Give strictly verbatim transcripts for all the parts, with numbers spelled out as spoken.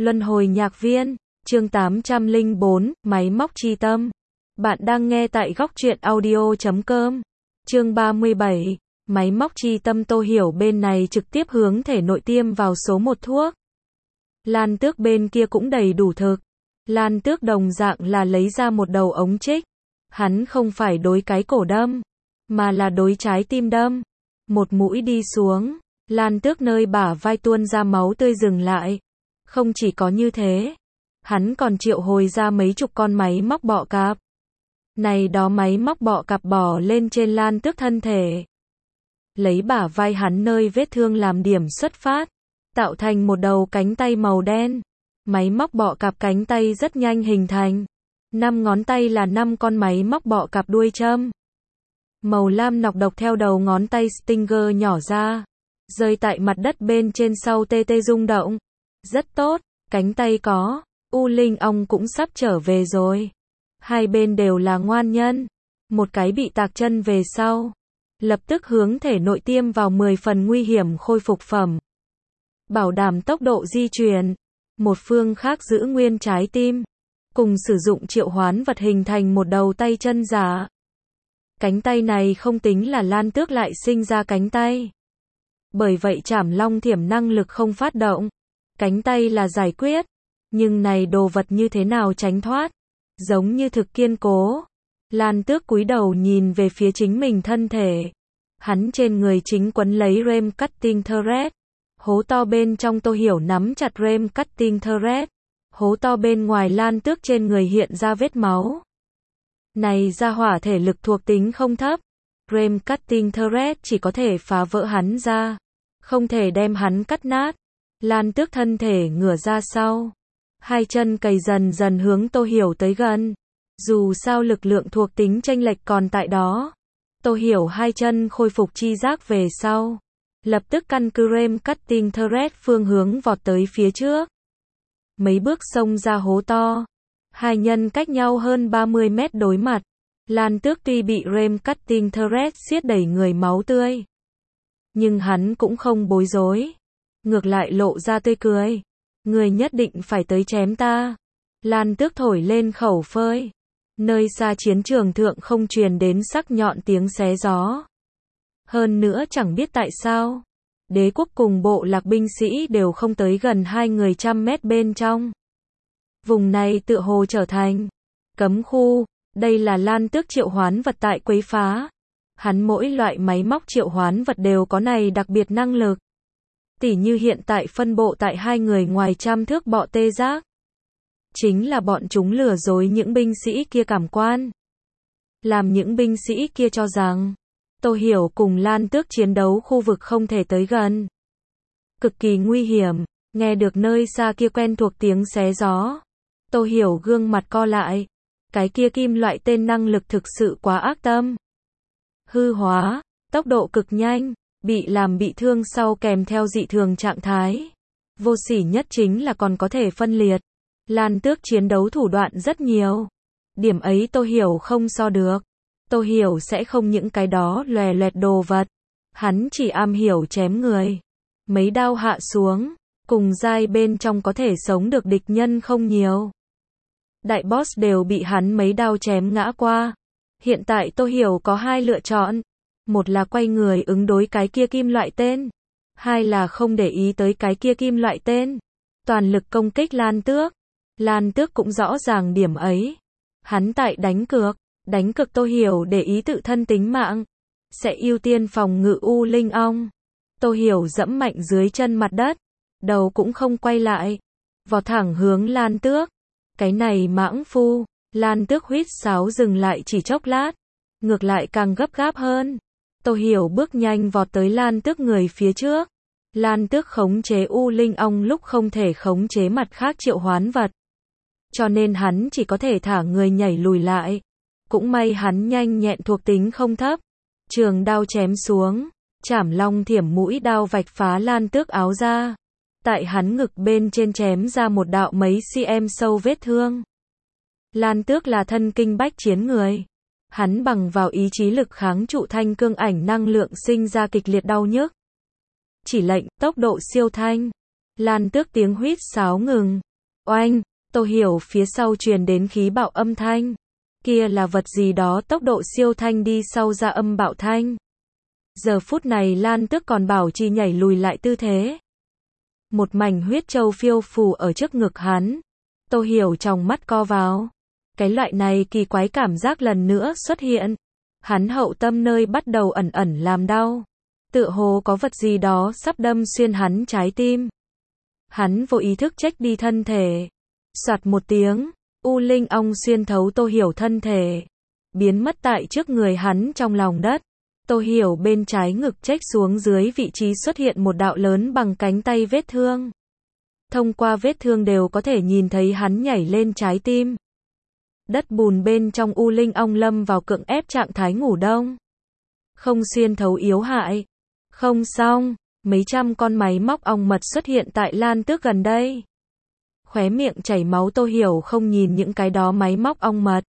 Luân hồi nhạc viên, chương tám trăm lẻ bốn, máy móc chi tâm. Bạn đang nghe tại góc truyện audio chấm com. Chương ba mươi bảy, máy móc chi tâm. Tô Hiểu bên này trực tiếp hướng thể nội tiêm vào số một thuốc. Lan Tước bên kia cũng đầy đủ thực. Lan Tước đồng dạng là lấy ra một đầu ống trích. Hắn không phải đối cái cổ đâm, mà là đối trái tim đâm. Một mũi đi xuống, Lan Tước nơi bả vai tuôn ra máu tươi dừng lại. Không chỉ có như thế, hắn còn triệu hồi ra mấy chục con máy móc bọ cạp. Này đó máy móc bọ cạp bò lên trên Lan Tước thân thể. Lấy bả vai hắn nơi vết thương làm điểm xuất phát, tạo thành một đầu cánh tay màu đen. Máy móc bọ cạp cánh tay rất nhanh hình thành. Năm ngón tay là năm con máy móc bọ cạp đuôi châm. Màu lam nọc độc theo đầu ngón tay Stinger nhỏ ra, rơi tại mặt đất bên trên sau tê tê rung động. Rất tốt, cánh tay có, U Linh ong cũng sắp trở về rồi. Hai bên đều là ngoan nhân. Một cái bị tạc chân về sau, lập tức hướng thể nội tiêm vào mười phần nguy hiểm khôi phục phẩm. Bảo đảm tốc độ di chuyển. Một phương khác giữ nguyên trái tim. Cùng sử dụng triệu hoán vật hình thành một đầu tay chân giả. Cánh tay này không tính là Lan Tước lại sinh ra cánh tay. Bởi vậy Trảm Long Thiểm năng lực không phát động. Cánh tay là giải quyết. Nhưng này đồ vật như thế nào tránh thoát? Giống như thực kiên cố. Lan Tước cúi đầu nhìn về phía chính mình thân thể. Hắn trên người chính quấn lấy Rem Cutting Thread. Hố to bên trong Tô Hiểu nắm chặt Rem Cutting Thread. Hố to bên ngoài Lan Tước trên người hiện ra vết máu. Này ra hỏa thể lực thuộc tính không thấp. Rem Cutting Thread chỉ có thể phá vỡ hắn ra, không thể đem hắn cắt nát. Lan Tước thân thể ngửa ra sau. Hai chân cầy dần dần hướng Tô Hiểu tới gần. Dù sao lực lượng thuộc tính chênh lệch còn tại đó. Tô Hiểu hai chân khôi phục chi giác về sau. Lập tức căn cứ Rem Cutting Thread phương hướng vọt tới phía trước. Mấy bước xông ra hố to. Hai nhân cách nhau hơn ba mươi mét đối mặt. Lan Tước tuy bị Rem Cutting Thread xiết đẩy người máu tươi, nhưng hắn cũng không bối rối. Ngược lại lộ ra tươi cười. Người nhất định phải tới chém ta. Lan Tước thổi lên khẩu phơi. Nơi xa chiến trường thượng không truyền đến sắc nhọn tiếng xé gió. Hơn nữa chẳng biết tại sao, đế quốc cùng bộ lạc binh sĩ đều không tới gần hai người trăm mét bên trong. Vùng này tựa hồ trở thành cấm khu. Đây là Lan Tước triệu hoán vật tại quấy phá. Hắn mỗi loại máy móc triệu hoán vật đều có này đặc biệt năng lực. Tỉ như hiện tại phân bộ tại hai người ngoài trăm thước bọ tê giác. Chính là bọn chúng lừa dối những binh sĩ kia cảm quan. Làm những binh sĩ kia cho rằng Tô Hiểu cùng Lan Tước chiến đấu khu vực không thể tới gần. Cực kỳ nguy hiểm. Nghe được nơi xa kia quen thuộc tiếng xé gió, Tô Hiểu gương mặt co lại. Cái kia kim loại tên năng lực thực sự quá ác tâm. Hư hóa, tốc độ cực nhanh, bị làm bị thương sau kèm theo dị thường trạng thái. Vô sỉ nhất chính là còn có thể phân liệt. Lan Tước chiến đấu thủ đoạn rất nhiều. Điểm ấy Tô Hiểu không so được. Tô Hiểu sẽ không những cái đó lòe loẹt đồ vật. Hắn chỉ am hiểu chém người. Mấy đao hạ xuống, cùng giai bên trong có thể sống được địch nhân không nhiều. Đại boss đều bị hắn mấy đao chém ngã qua. Hiện tại Tô Hiểu có hai lựa chọn. Một là quay người ứng đối cái kia kim loại tên. Hai là không để ý tới cái kia kim loại tên. Toàn lực công kích Lan Tước. Lan Tước cũng rõ ràng điểm ấy. Hắn tại đánh cược. Đánh cược Tô Hiểu để ý tự thân tính mạng. Sẽ ưu tiên phòng ngự U Linh ong. Tô Hiểu dẫm mạnh dưới chân mặt đất. Đầu cũng không quay lại. Vọt thẳng hướng Lan Tước. Cái này mãng phu. Lan Tước huýt sáo dừng lại chỉ chốc lát. Ngược lại càng gấp gáp hơn. Tô Hiểu bước nhanh vọt tới Lan Tước người phía trước. Lan Tước khống chế U Linh ong lúc không thể khống chế mặt khác triệu hoán vật. Cho nên hắn chỉ có thể thả người nhảy lùi lại. Cũng may hắn nhanh nhẹn thuộc tính không thấp. Trường đao chém xuống. Trảm Long Thiểm mũi đao vạch phá Lan Tước áo ra. Tại hắn ngực bên trên chém ra một đạo mấy cm sâu vết thương. Lan Tước là thân kinh bách chiến người. Hắn bằng vào ý chí lực kháng trụ thanh cương ảnh năng lượng sinh ra kịch liệt đau nhức. Chỉ lệnh, tốc độ siêu thanh. Lan Tước tiếng huýt sáo ngừng. Oanh, Tô Hiểu phía sau truyền đến khí bạo âm thanh. Kia là vật gì đó tốc độ siêu thanh đi sau ra âm bạo thanh. Giờ phút này Lan Tước còn bảo trì nhảy lùi lại tư thế. Một mảnh huyết châu phiêu phù ở trước ngực hắn. Tô Hiểu trong mắt co vào. Cái loại này kỳ quái cảm giác lần nữa xuất hiện. Hắn hậu tâm nơi bắt đầu ẩn ẩn làm đau. Tựa hồ có vật gì đó sắp đâm xuyên hắn trái tim. Hắn vô ý thức chếch đi thân thể. Soạt một tiếng, U Linh ong xuyên thấu Tô Hiểu thân thể. Biến mất tại trước người hắn trong lòng đất. Tô Hiểu bên trái ngực chếch xuống dưới vị trí xuất hiện một đạo lớn bằng cánh tay vết thương. Thông qua vết thương đều có thể nhìn thấy hắn nhảy lên trái tim. Đất bùn bên trong U Linh ong lâm vào cưỡng ép trạng thái ngủ đông. Không xuyên thấu yếu hại. Không xong, mấy trăm con máy móc ong mật xuất hiện tại Lan Tước gần đây. Khóe miệng chảy máu Tô Hiểu không nhìn những cái đó máy móc ong mật.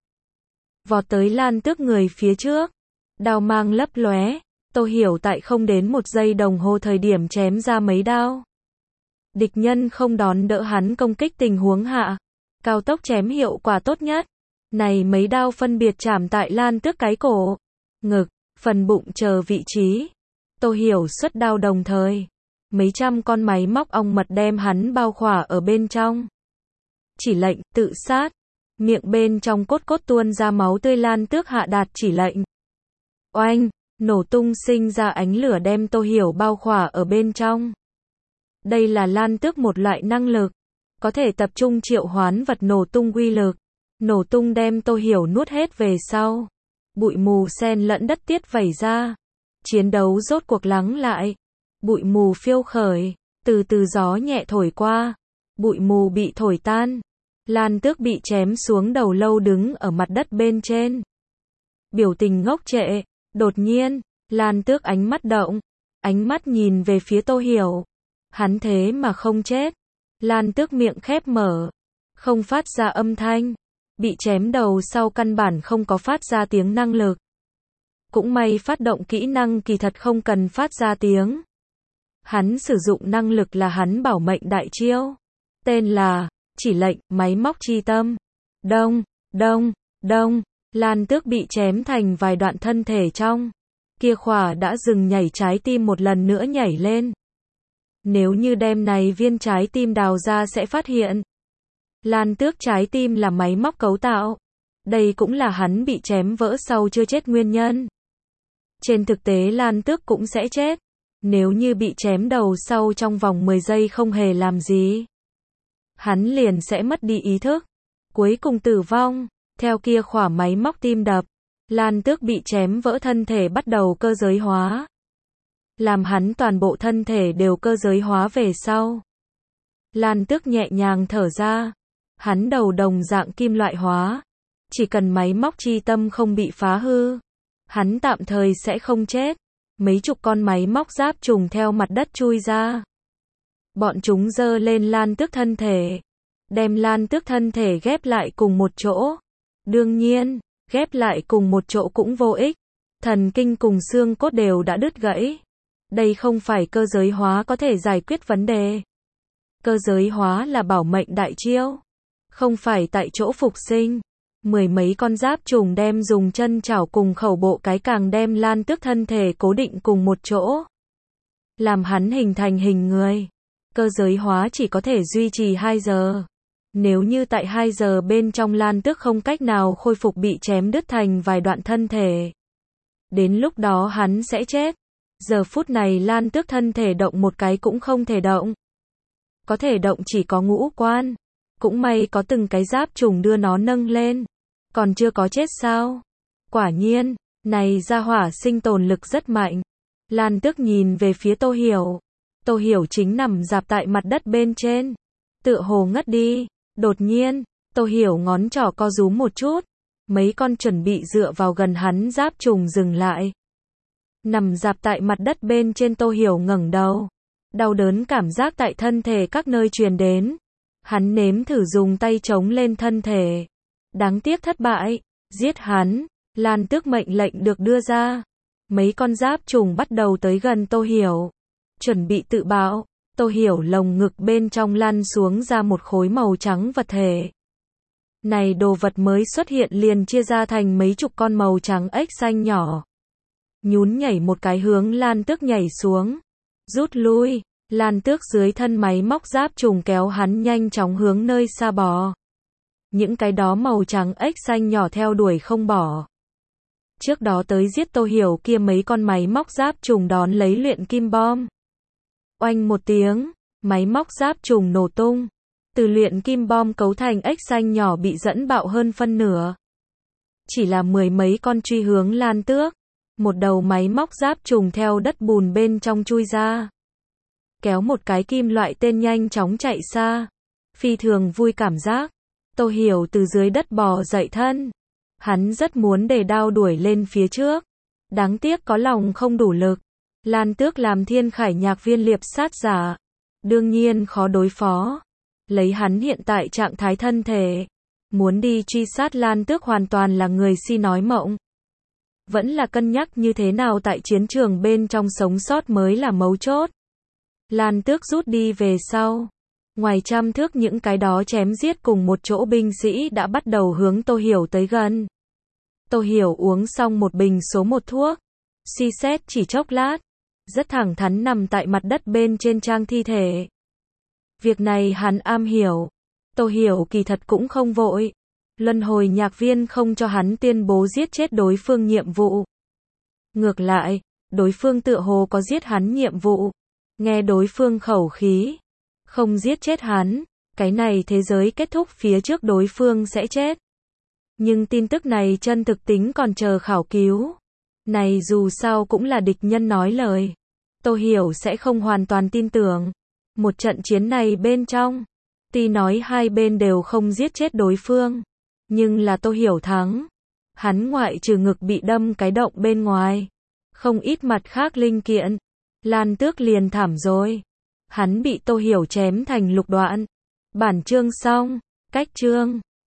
Vọt tới Lan Tước người phía trước. Đao mang lấp lóe. Tô Hiểu tại không đến một giây đồng hồ thời điểm chém ra mấy đao. Địch nhân không đón đỡ hắn công kích tình huống hạ. Cao tốc chém hiệu quả tốt nhất. Này mấy đao phân biệt chạm tại Lan Tước cái cổ, ngực, phần bụng chờ vị trí. Tô Hiểu xuất đao đồng thời. Mấy trăm con máy móc ong mật đem hắn bao khỏa ở bên trong. Chỉ lệnh, tự sát. Miệng bên trong cốt cốt tuôn ra máu tươi Lan Tước hạ đạt chỉ lệnh. Oanh, nổ tung sinh ra ánh lửa đem Tô Hiểu bao khỏa ở bên trong. Đây là Lan Tước một loại năng lực. Có thể tập trung triệu hoán vật nổ tung uy lực. Nổ tung đem Tô Hiểu nuốt hết về sau. Bụi mù xen lẫn đất tiết vẩy ra. Chiến đấu rốt cuộc lắng lại. Bụi mù phiêu khởi. Từ từ gió nhẹ thổi qua. Bụi mù bị thổi tan. Lan Tước bị chém xuống đầu lâu đứng ở mặt đất bên trên. Biểu tình ngốc trệ. Đột nhiên, Lan Tước ánh mắt động. Ánh mắt nhìn về phía Tô Hiểu. Hắn thế mà không chết. Lan Tước miệng khép mở. Không phát ra âm thanh. Bị chém đầu sau căn bản không có phát ra tiếng năng lực. Cũng may phát động kỹ năng kỳ thật không cần phát ra tiếng. Hắn sử dụng năng lực là hắn bảo mệnh đại chiêu. Tên là, chỉ lệnh, máy móc chi tâm. Đông, đông, đông, Lan Tước bị chém thành vài đoạn thân thể trong. Kia khỏa đã dừng nhảy trái tim một lần nữa nhảy lên. Nếu như đem này viên trái tim đào ra sẽ phát hiện. Lan Tước trái tim là máy móc cấu tạo. Đây cũng là hắn bị chém vỡ sau chưa chết nguyên nhân. Trên thực tế Lan Tước cũng sẽ chết. Nếu như bị chém đầu sau trong vòng mười giây không hề làm gì. Hắn liền sẽ mất đi ý thức. Cuối cùng tử vong. Theo kia khỏa máy móc tim đập. Lan Tước bị chém vỡ thân thể bắt đầu cơ giới hóa. Làm hắn toàn bộ thân thể đều cơ giới hóa về sau. Lan Tước nhẹ nhàng thở ra. Hắn đầu đồng dạng kim loại hóa. Chỉ cần máy móc chi tâm không bị phá hư. Hắn tạm thời sẽ không chết. Mấy chục con máy móc giáp trùng theo mặt đất chui ra. Bọn chúng giơ lên Lan Tước thân thể. Đem Lan Tước thân thể ghép lại cùng một chỗ. Đương nhiên, ghép lại cùng một chỗ cũng vô ích. Thần kinh cùng xương cốt đều đã đứt gãy. Đây không phải cơ giới hóa có thể giải quyết vấn đề. Cơ giới hóa là bảo mệnh đại chiêu. Không phải tại chỗ phục sinh. Mười mấy con giáp trùng đem dùng chân chảo cùng khẩu bộ cái càng đem Lan Tước thân thể cố định cùng một chỗ. Làm hắn hình thành hình người. Cơ giới hóa chỉ có thể duy trì hai giờ. Nếu như tại hai giờ bên trong Lan Tước không cách nào khôi phục bị chém đứt thành vài đoạn thân thể. Đến lúc đó hắn sẽ chết. Giờ phút này Lan Tước thân thể động một cái cũng không thể động. Có thể động chỉ có ngũ quan. Cũng may có từng cái giáp trùng đưa nó nâng lên. Còn chưa có chết sao? Quả nhiên, này gia hỏa sinh tồn lực rất mạnh. Lan Tước nhìn về phía Tô Hiểu. Tô Hiểu chính nằm rạp tại mặt đất bên trên. Tựa hồ ngất đi. Đột nhiên, Tô Hiểu ngón trỏ co rúm một chút. Mấy con chuẩn bị dựa vào gần hắn giáp trùng dừng lại. Nằm rạp tại mặt đất bên trên Tô Hiểu ngẩng đầu. Đau đớn cảm giác tại thân thể các nơi truyền đến. Hắn nếm thử dùng tay chống lên thân thể. Đáng tiếc thất bại. Giết hắn. Lan Tước mệnh lệnh được đưa ra. Mấy con giáp trùng bắt đầu tới gần Tô Hiểu. Chuẩn bị tự bạo. Tô Hiểu lồng ngực bên trong lăn xuống ra một khối màu trắng vật thể. Này đồ vật mới xuất hiện liền chia ra thành mấy chục con màu trắng ếch xanh nhỏ. Nhún nhảy một cái hướng Lan Tước nhảy xuống. Rút lui, Lan Tước dưới thân máy móc giáp trùng kéo hắn nhanh chóng hướng nơi xa bò. Những cái đó màu trắng ếch xanh nhỏ theo đuổi không bỏ. Trước đó tới giết Tô Hiểu kia mấy con máy móc giáp trùng đón lấy luyện kim bom. Oanh một tiếng, máy móc giáp trùng nổ tung. Từ luyện kim bom cấu thành ếch xanh nhỏ bị dẫn bạo hơn phân nửa. Chỉ là mười mấy con truy hướng Lan Tước. Một đầu máy móc giáp trùng theo đất bùn bên trong chui ra. Kéo một cái kim loại tên nhanh chóng chạy xa. Phi thường vui cảm giác. Tô Hiểu từ dưới đất bò dậy thân. Hắn rất muốn để đao đuổi lên phía trước. Đáng tiếc có lòng không đủ lực. Lan Tước làm thiên khải nhạc viên liệp sát giả. Đương nhiên khó đối phó. Lấy hắn hiện tại trạng thái thân thể. Muốn đi truy sát Lan Tước hoàn toàn là người si nói mộng. Vẫn là cân nhắc như thế nào tại chiến trường bên trong sống sót mới là mấu chốt. Lan Tước rút đi về sau. Ngoài trăm thước những cái đó chém giết cùng một chỗ binh sĩ đã bắt đầu hướng Tô Hiểu tới gần. Tô Hiểu uống xong một bình số một thuốc. Suy xét chỉ chốc lát. Rất thẳng thắn nằm tại mặt đất bên trên trang thi thể. Việc này hắn am hiểu. Tô Hiểu kỳ thật cũng không vội. Luân hồi nhạc viên không cho hắn tuyên bố giết chết đối phương nhiệm vụ. Ngược lại, đối phương tựa hồ có giết hắn nhiệm vụ. Nghe đối phương khẩu khí. Không giết chết hắn. Cái này thế giới kết thúc phía trước đối phương sẽ chết. Nhưng tin tức này chân thực tính còn chờ khảo cứu. Này dù sao cũng là địch nhân nói lời. Tô Hiểu sẽ không hoàn toàn tin tưởng. Một trận chiến này bên trong. Tuy nói hai bên đều không giết chết đối phương. Nhưng là Tô Hiểu thắng. Hắn ngoại trừ ngực bị đâm cái động bên ngoài. Không ít mặt khác linh kiện. Lan Tước liền thảm rồi. Hắn bị Tô Hiểu chém thành lục đoạn. Bản chương xong. Cách chương.